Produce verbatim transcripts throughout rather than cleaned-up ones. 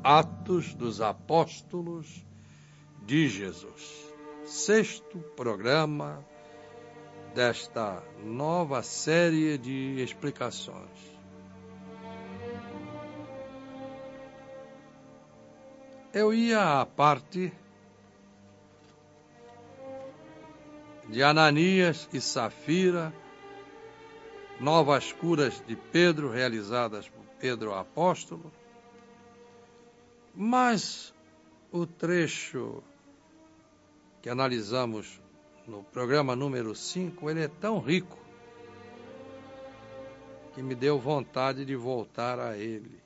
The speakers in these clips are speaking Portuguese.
Atos dos Apóstolos de Jesus. Sexto programa desta nova série de explicações. Eu ia à parte de Ananias e Safira, novas curas de Pedro realizadas por Pedro apóstolo, mas o trecho que analisamos no programa número cinco, ele é tão rico que me deu vontade de voltar a ele.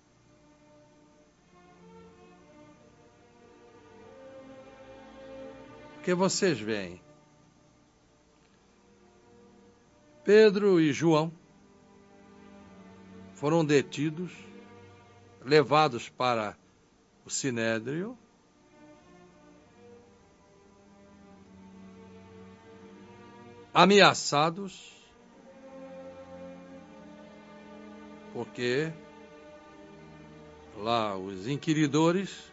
Porque vocês veem, Pedro e João foram detidos, levados para o Sinédrio, ameaçados, porque lá os inquiridores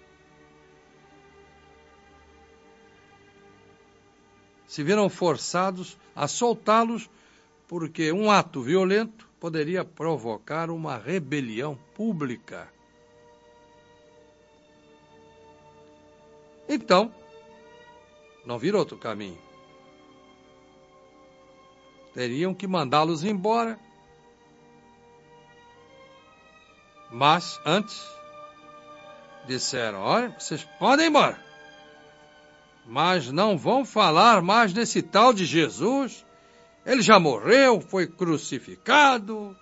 se viram forçados a soltá-los, porque um ato violento poderia provocar uma rebelião pública. Então, não viram outro caminho. Teriam que mandá-los embora. Mas, antes, disseram, olha, vocês podem ir embora, mas não vão falar mais desse tal de Jesus. Ele já morreu, foi crucificado.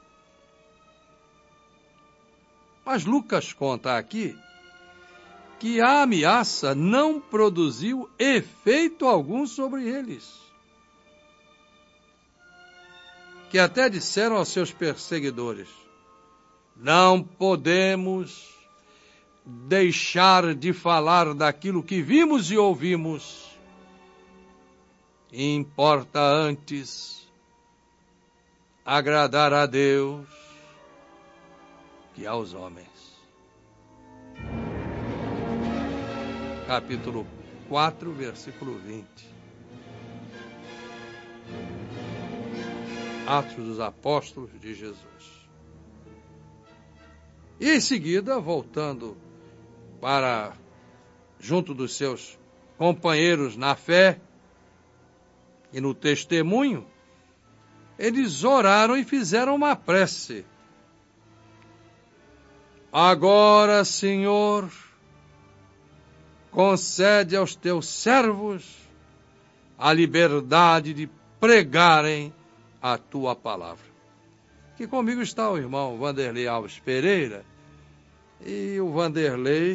Mas Lucas conta aqui que a ameaça não produziu efeito algum sobre eles, que até disseram aos seus perseguidores, não podemos deixar de falar daquilo que vimos e ouvimos. Importa antes agradar a Deus que aos homens. Capítulo quatro, versículo vinte. Atos dos Apóstolos de Jesus. E em seguida, voltando para junto dos seus companheiros na fé e no testemunho, eles oraram e fizeram uma prece. Agora, Senhor, concede aos teus servos a liberdade de pregarem a tua palavra. Aqui comigo está o irmão Vanderlei Alves Pereira, e o Vanderlei,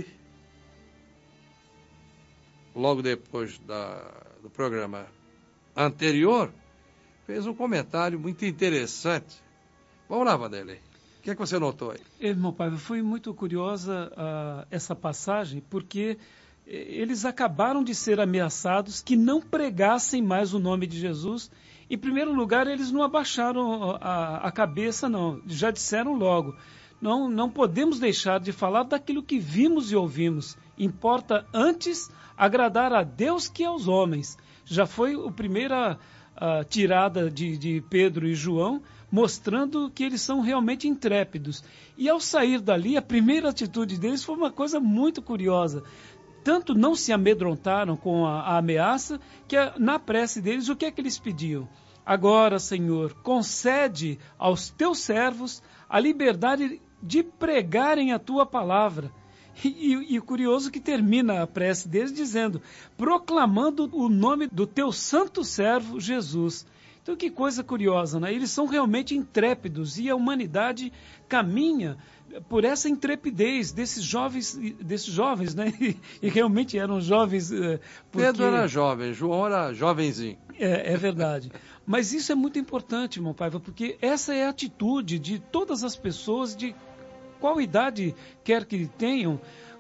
logo depois da, do programa anterior, fez um comentário muito interessante. Vamos lá, Vanderlei. O que é que você notou aí? Irmão Paiva, foi muito curiosa uh, essa passagem, porque eles acabaram de ser ameaçados que não pregassem mais o nome de Jesus. Em primeiro lugar, eles não abaixaram a, a cabeça, não. Já disseram logo, não, não podemos deixar de falar daquilo que vimos e ouvimos. Importa antes agradar a Deus que aos homens. Já foi a primeira a, tirada de, de Pedro e João, mostrando que eles são realmente intrépidos. E ao sair dali, a primeira atitude deles foi uma coisa muito curiosa. Tanto não se amedrontaram com a, a ameaça, que a, na prece deles, o que é que eles pediam? Agora, Senhor, concede aos teus servos a liberdade de pregarem a tua palavra. E, e, e curioso que termina a prece deles dizendo, proclamando o nome do teu santo servo Jesus. Então, que coisa curiosa, né? Eles são realmente intrépidos e a humanidade caminha por essa intrepidez desses jovens, desses jovens, né? E, e realmente eram jovens. Porque... Pedro era jovem, João era jovenzinho. É, é verdade. Mas isso é muito importante, irmão Paiva, porque essa é a atitude de todas as pessoas, de qual idade quer que tenham,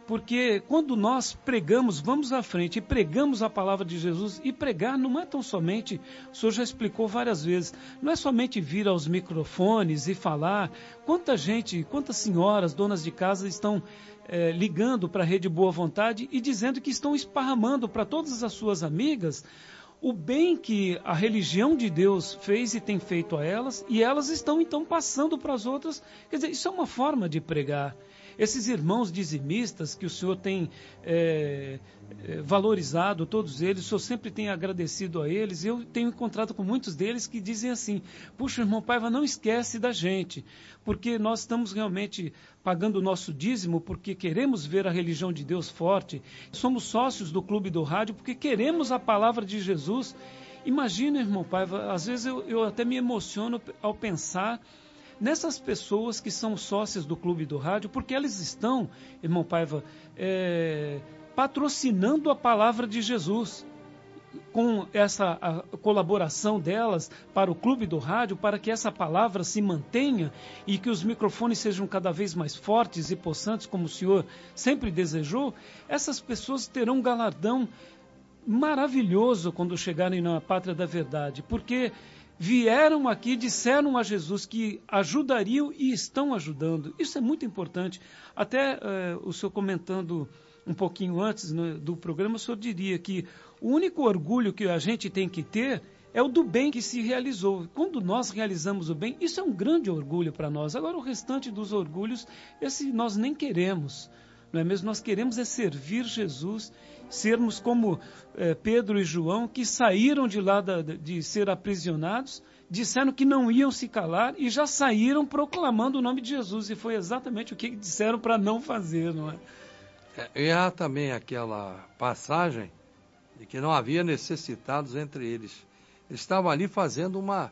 Porque quando nós pregamos, vamos à frente e pregamos a palavra de Jesus, e pregar não é tão somente, o senhor já explicou várias vezes, não é somente vir aos microfones e falar. Quanta gente, quantas senhoras, donas de casa estão é, ligando para a Rede Boa Vontade e dizendo que estão esparramando para todas as suas amigas o bem que a religião de Deus fez e tem feito a elas, e elas estão então passando para as outras. Quer dizer, isso é uma forma de pregar. Esses irmãos dizimistas que o senhor tem é, é, valorizado, todos eles, o senhor sempre tem agradecido a eles. Eu tenho encontrado com muitos deles que dizem assim: puxa, irmão Paiva, não esquece da gente, porque nós estamos realmente pagando o nosso dízimo porque queremos ver a religião de Deus forte. Somos sócios do Clube do Rádio porque queremos a palavra de Jesus. Imagina, irmão Paiva, às vezes eu, eu até me emociono ao pensar nessas pessoas que são sócias do Clube do Rádio, porque elas estão, irmão Paiva, é, patrocinando a palavra de Jesus, com essa a colaboração delas para o Clube do Rádio, para que essa palavra se mantenha e que os microfones sejam cada vez mais fortes e possantes, como o senhor sempre desejou. Essas pessoas terão um galardão maravilhoso quando chegarem na Pátria da Verdade, porque vieram aqui, disseram a Jesus que ajudariam e estão ajudando. Isso é muito importante. Até eh, o senhor comentando um pouquinho antes, né, do programa, o senhor diria que o único orgulho que a gente tem que ter é o do bem que se realizou. Quando nós realizamos o bem, isso é um grande orgulho para nós. Agora, o restante dos orgulhos, esse nós nem queremos. Não é mesmo? Nós queremos é servir Jesus, sermos como eh, Pedro e João, que saíram de lá da, de ser aprisionados, disseram que não iam se calar e já saíram proclamando o nome de Jesus. E foi exatamente o que disseram para não fazer, não é? é? E há também aquela passagem de que não havia necessitados entre eles. Eles estavam ali fazendo uma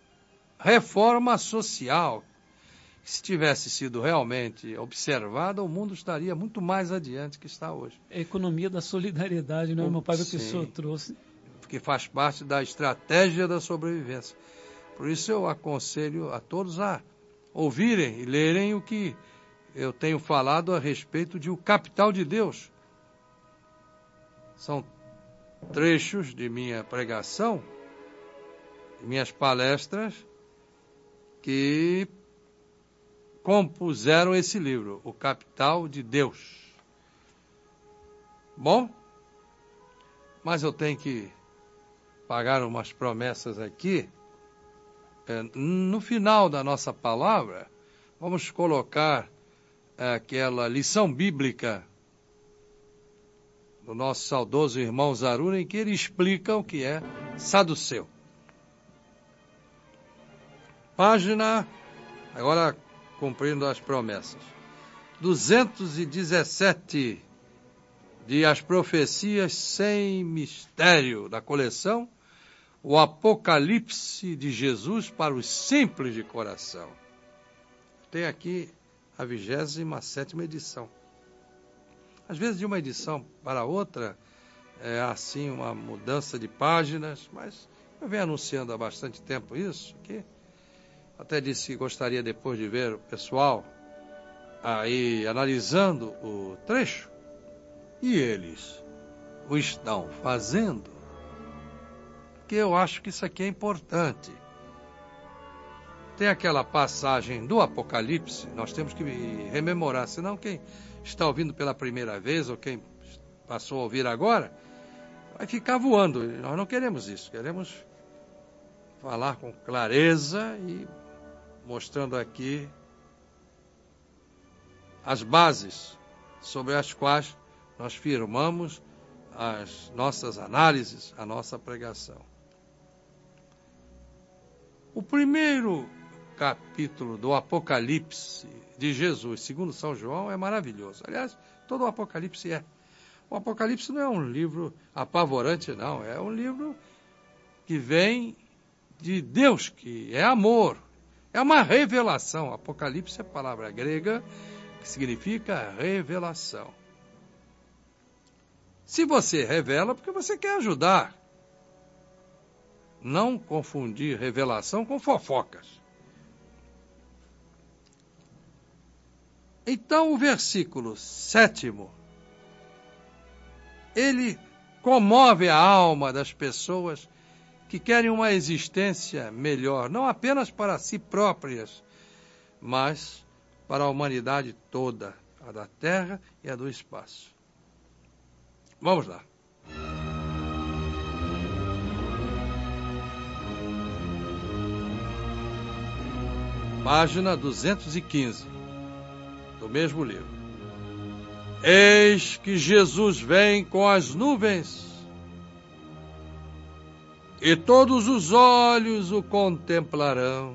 reforma social. Se tivesse sido realmente observada, o mundo estaria muito mais adiante que está hoje. É a economia da solidariedade, não é, meu pai, o que o senhor trouxe? Porque faz parte da estratégia da sobrevivência. Por isso eu aconselho a todos a ouvirem e lerem o que eu tenho falado a respeito de O Capital de Deus. São trechos de minha pregação, de minhas palestras, que compuseram esse livro, O Capital de Deus. Bom, mas eu tenho que pagar umas promessas aqui. É, no final da nossa palavra, vamos colocar aquela lição bíblica do nosso saudoso irmão Zarura, em que ele explica o que é saduceu. Página, agora cumprindo as promessas, duzentos e dezessete, de As Profecias Sem Mistério, da coleção O Apocalipse de Jesus para os Simples de Coração. Tem aqui a vigésima sétima edição. Às vezes, de uma edição para outra, é assim uma mudança de páginas, mas eu venho anunciando há bastante tempo isso, que até disse que gostaria depois de ver o pessoal aí analisando o trecho, e eles o estão fazendo, porque eu acho que isso aqui é importante. Tem aquela passagem do Apocalipse, nós temos que rememorar, senão quem está ouvindo pela primeira vez ou quem passou a ouvir agora vai ficar voando. Nós não queremos isso, queremos falar com clareza e mostrando aqui as bases sobre as quais nós firmamos as nossas análises, a nossa pregação. O primeiro capítulo do Apocalipse de Jesus, segundo São João, é maravilhoso. Aliás, todo o Apocalipse é. O Apocalipse não é um livro apavorante, não. É um livro que vem de Deus, que é amor. É uma revelação. Apocalipse é palavra grega que significa revelação. Se você revela, porque você quer ajudar. Não confundir revelação com fofocas. Então, o versículo sétimo ele comove a alma das pessoas que querem uma existência melhor, não apenas para si próprias, mas para a humanidade toda, a da Terra e a do espaço. Vamos lá. Página duzentos e quinze, do mesmo livro. Eis que Jesus vem com as nuvens, e todos os olhos o contemplarão,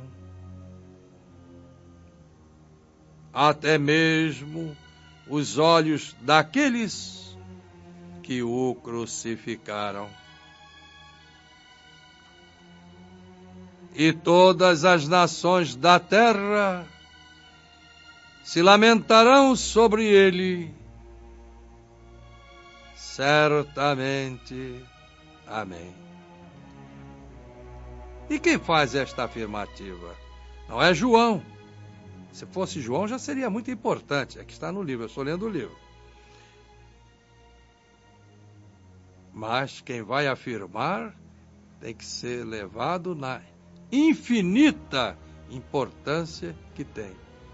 até mesmo os olhos daqueles que o crucificaram. E todas as nações da terra se lamentarão sobre ele. Certamente. Amém. E quem faz esta afirmativa? Não é João. Se fosse João já seria muito importante. É que está no livro, eu estou lendo o livro. Mas quem vai afirmar tem que ser levado na infinita importância que tem.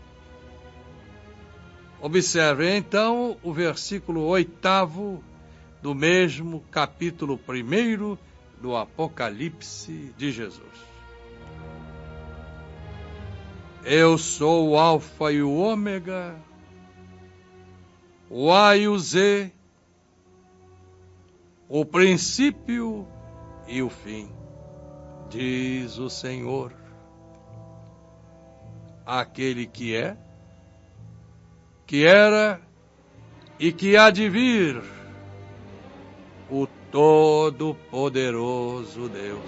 Observe então o versículo oitavo do mesmo capítulo primeiro do Apocalipse de Jesus. Eu sou o Alfa e o Ômega, o A e o Z, o princípio e o fim, diz o Senhor, aquele que é, que era e que há de vir, o Todo-Poderoso Deus.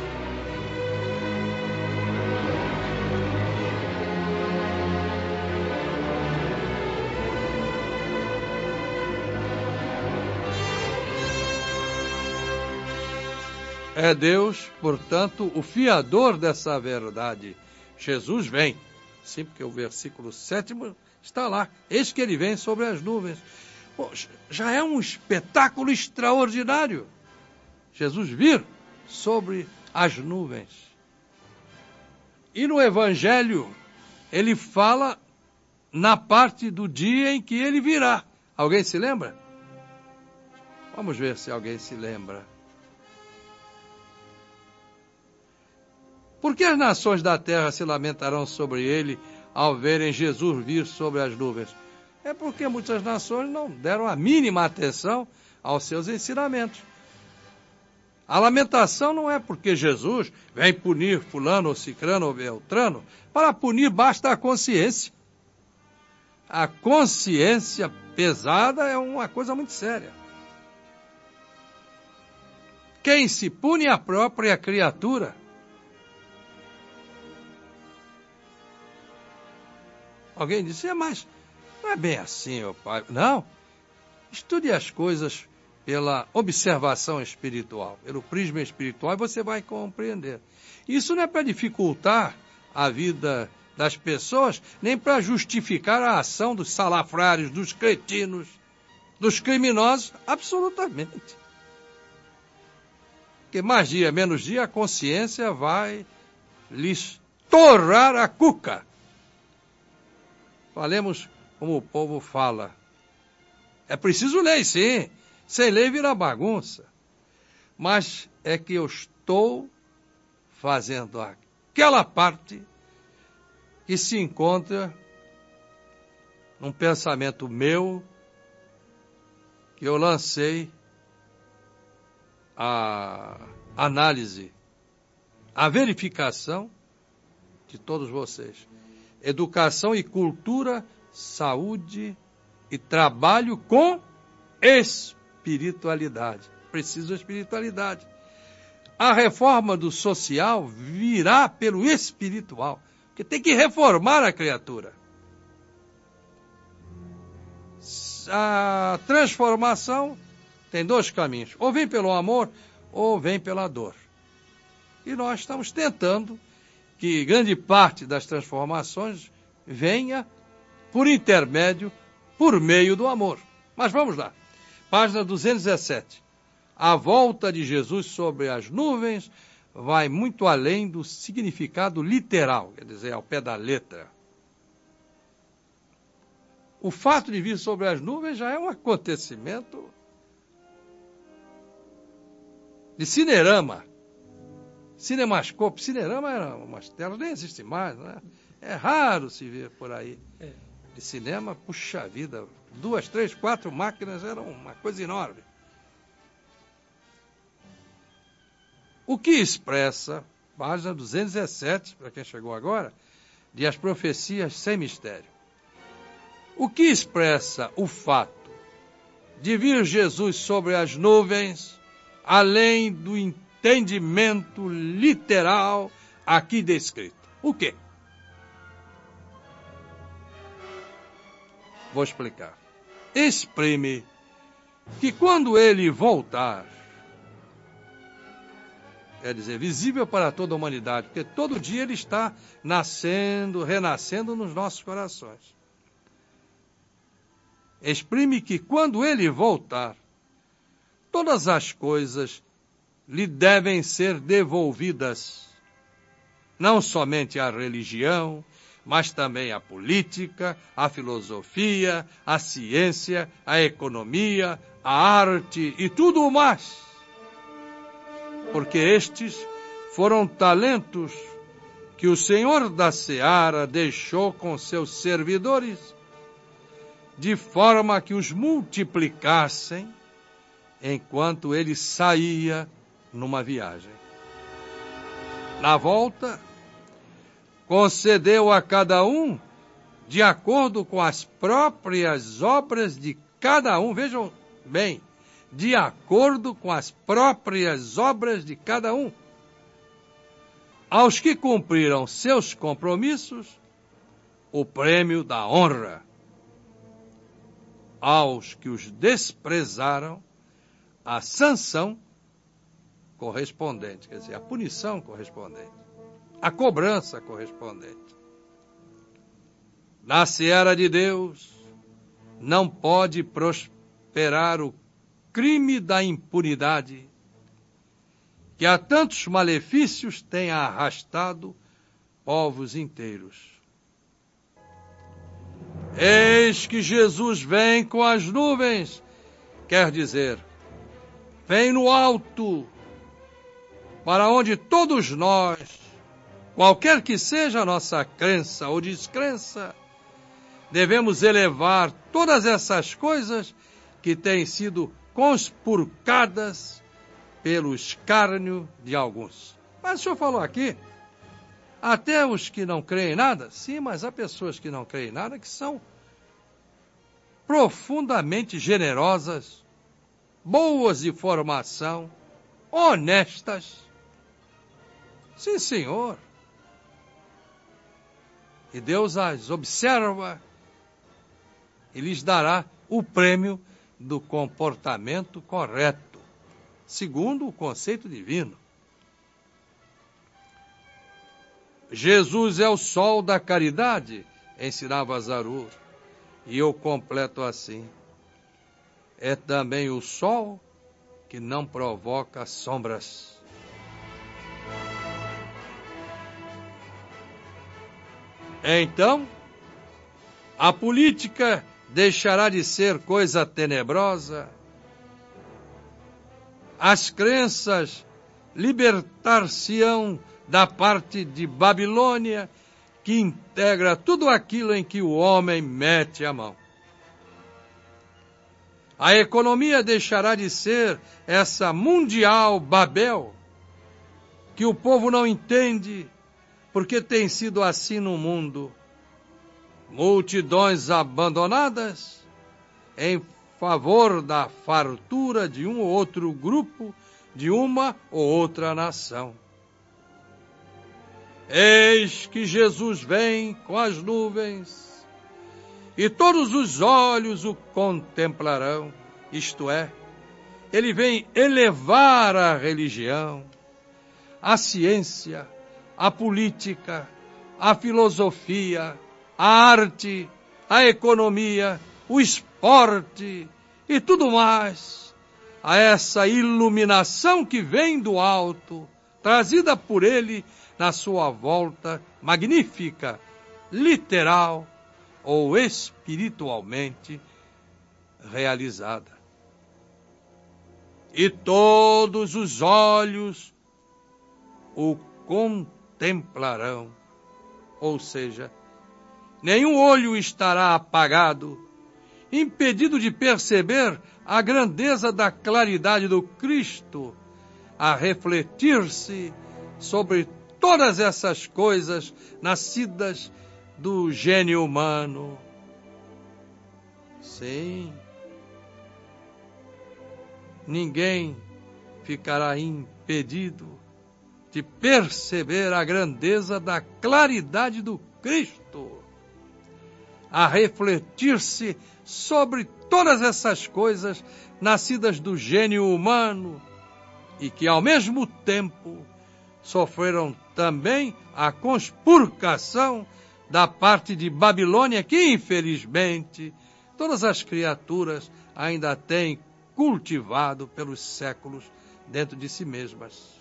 É Deus, portanto, o fiador dessa verdade. Jesus vem. Sim, porque o versículo sétimo está lá. Eis que ele vem sobre as nuvens. Pô, já é um espetáculo extraordinário. Jesus vir sobre as nuvens. E no Evangelho, ele fala na parte do dia em que ele virá. Alguém se lembra? Vamos ver se alguém se lembra. Por que as nações da terra se lamentarão sobre ele ao verem Jesus vir sobre as nuvens? É porque muitas nações não deram a mínima atenção aos seus ensinamentos. A lamentação não é porque Jesus vem punir fulano ou cicrano ou beltrano. Para punir basta a consciência. A consciência pesada é uma coisa muito séria. Quem se pune é a própria criatura. Alguém disse, é, mas não é bem assim, meu pai. Não. Estude as coisas pela observação espiritual, pelo prisma espiritual, e você vai compreender. Isso não é para dificultar a vida das pessoas, nem para justificar a ação dos salafrários, dos cretinos, dos criminosos, absolutamente. Porque mais dia, menos dia, a consciência vai lhes torrar a cuca. Falemos como o povo fala. É preciso lei, sim. Sem lei vira bagunça. Mas é que eu estou fazendo aquela parte que se encontra num pensamento meu que eu lancei a análise, a verificação de todos vocês. Educação e cultura, saúde e trabalho com espiritualidade. Preciso de espiritualidade. A reforma do social virá pelo espiritual, porque tem que reformar a criatura. A transformação tem dois caminhos, ou vem pelo amor, ou vem pela dor. E nós estamos tentando que grande parte das transformações venha por intermédio, por meio do amor. Mas vamos lá. Página duzentos e dezessete. A volta de Jesus sobre as nuvens vai muito além do significado literal, quer dizer, ao pé da letra. O fato de vir sobre as nuvens já é um acontecimento de cinerama. Cinemascope. Cinerama era umas telas, nem existe mais, né? É raro se ver por aí. De cinema, puxa vida, duas, três, quatro máquinas eram uma coisa enorme. O que expressa, página duzentos e dezessete, para quem chegou agora, de As Profecias Sem Mistério. O que expressa o fato de vir Jesus sobre as nuvens, além do entendimento literal aqui descrito? O quê? Vou explicar. Exprime que quando ele voltar, quer dizer, visível para toda a humanidade, porque todo dia ele está nascendo, renascendo nos nossos corações. Exprime que quando ele voltar, todas as coisas lhe devem ser devolvidas, não somente a religião, mas também a política, a filosofia, a ciência, a economia, a arte e tudo o mais. Porque estes foram talentos que o Senhor da Seara deixou com seus servidores, de forma que os multiplicassem enquanto ele saía numa viagem. Na volta, concedeu a cada um de acordo com as próprias obras de cada um. Vejam bem, de acordo com as próprias obras de cada um. Aos que cumpriram seus compromissos, o prêmio da honra. Aos que os desprezaram, a sanção correspondente, quer dizer, a punição correspondente, a cobrança correspondente. Na seara de Deus, não pode prosperar o crime da impunidade, que a tantos malefícios tem arrastado povos inteiros. Eis que Jesus vem com as nuvens, quer dizer, vem no alto, para onde todos nós, qualquer que seja a nossa crença ou descrença, devemos elevar todas essas coisas que têm sido conspurcadas pelo escárnio de alguns. Mas o senhor falou aqui, até os que não creem em nada? Sim, mas há pessoas que não creem em nada que são profundamente generosas, boas de formação, honestas. Sim, senhor. E Deus as observa e lhes dará o prêmio do comportamento correto, segundo o conceito divino. Jesus é o sol da caridade, ensinava Zarur, e eu completo assim. É também o sol que não provoca sombras. Então, a política deixará de ser coisa tenebrosa, as crenças libertar-se-ão da parte de Babilônia, que integra tudo aquilo em que o homem mete a mão. A economia deixará de ser essa mundial Babel, que o povo não entende, porque tem sido assim no mundo. Multidões abandonadas em favor da fartura de um ou outro grupo, de uma ou outra nação. Eis que Jesus vem com as nuvens, e todos os olhos o contemplarão, isto é, ele vem elevar a religião, a ciência, a política, a filosofia, a arte, a economia, o esporte e tudo mais, a essa iluminação que vem do alto, trazida por ele na sua volta magnífica, literal ou espiritualmente realizada. E todos os olhos o contemplarão, ou seja, nenhum olho estará apagado, impedido de perceber a grandeza da claridade do Cristo, a refletir-se sobre todas essas coisas nascidas do gênio humano. Sim, ninguém ficará impedido de perceber a grandeza da claridade do Cristo, a refletir-se sobre todas essas coisas nascidas do gênio humano e que, ao mesmo tempo, sofreram também a conspurcação da parte de Babilônia, que, infelizmente, todas as criaturas ainda têm cultivado pelos séculos dentro de si mesmas.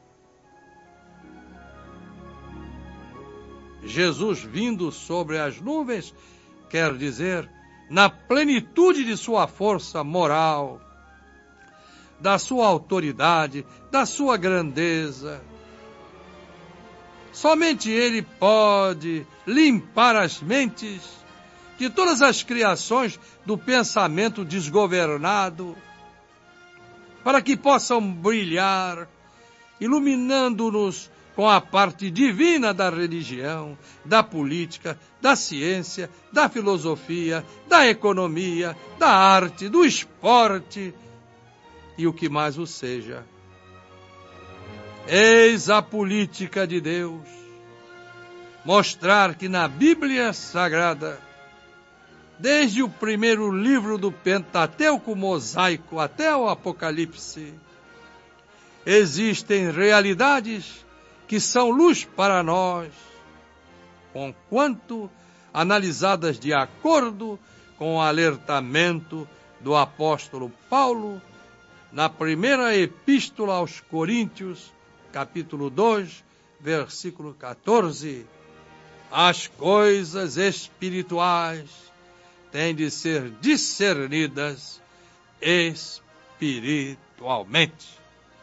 Jesus vindo sobre as nuvens, quer dizer, na plenitude de sua força moral, da sua autoridade, da sua grandeza. Somente Ele pode limpar as mentes de todas as criações do pensamento desgovernado, para que possam brilhar, iluminando-nos com a parte divina da religião, da política, da ciência, da filosofia, da economia, da arte, do esporte e o que mais o seja. Eis a política de Deus. Mostrar que na Bíblia Sagrada, desde o primeiro livro do Pentateuco mosaico até o Apocalipse, existem realidades que são luz para nós, conquanto analisadas de acordo com o alertamento do apóstolo Paulo na primeira epístola aos Coríntios, capítulo dois, versículo catorze. As coisas espirituais têm de ser discernidas espiritualmente.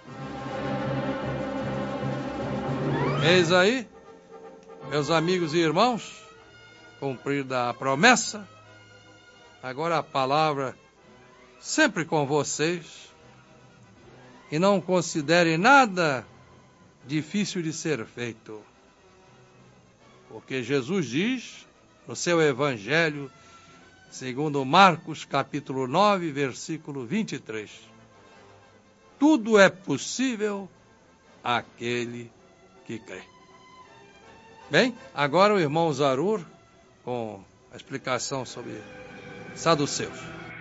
Eis aí, meus amigos e irmãos, cumprida a promessa, agora a palavra sempre com vocês, e não considerem nada difícil de ser feito, porque Jesus diz no seu Evangelho, segundo Marcos, capítulo nove, versículo vinte e três, tudo é possível àquele que crê. Bem, agora o irmão Zarur com a explicação sobre saduceus.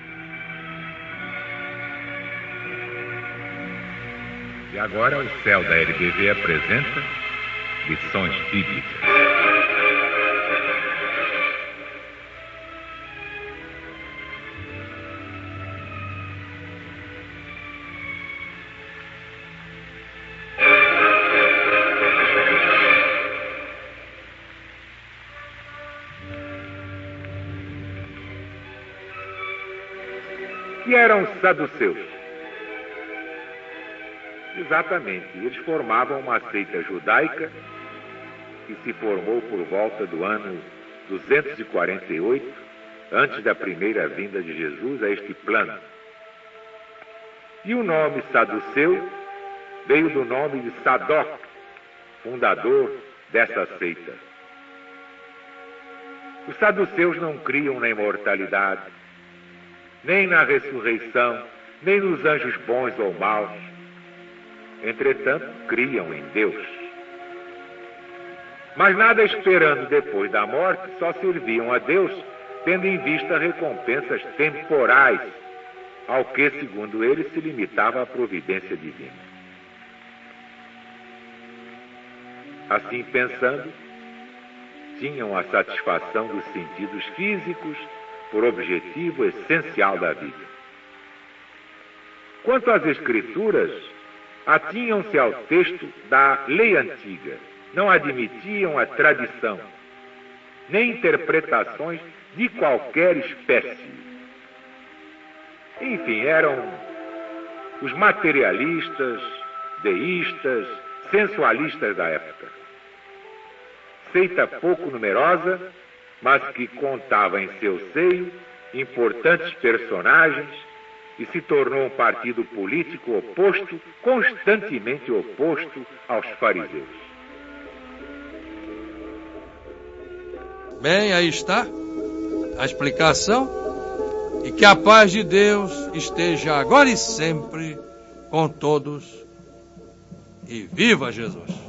E agora o Céu da L B V apresenta lições bíblicas. Que eram os saduceus? Exatamente, eles formavam uma seita judaica que se formou por volta do ano duzentos e quarenta e oito, antes da primeira vinda de Jesus a este plano. E o nome saduceu veio do nome de Sadoc, fundador dessa seita. Os saduceus não criam na imortalidade, nem na ressurreição, nem nos anjos bons ou maus. Entretanto, criam em Deus. Mas nada esperando depois da morte, só serviam a Deus, tendo em vista recompensas temporais, ao que, segundo eles, se limitava a providência divina. Assim pensando, tinham a satisfação dos sentidos físicos por objetivo essencial da vida. Quanto às Escrituras, atinham-se ao texto da lei antiga, não admitiam a tradição, nem interpretações de qualquer espécie. Enfim, eram os materialistas, deístas, sensualistas da época. Seita pouco numerosa, mas que contava em seu seio importantes personagens e se tornou um partido político oposto, constantemente oposto aos fariseus. Bem, aí está a explicação. E que a paz de Deus esteja agora e sempre com todos. E viva Jesus!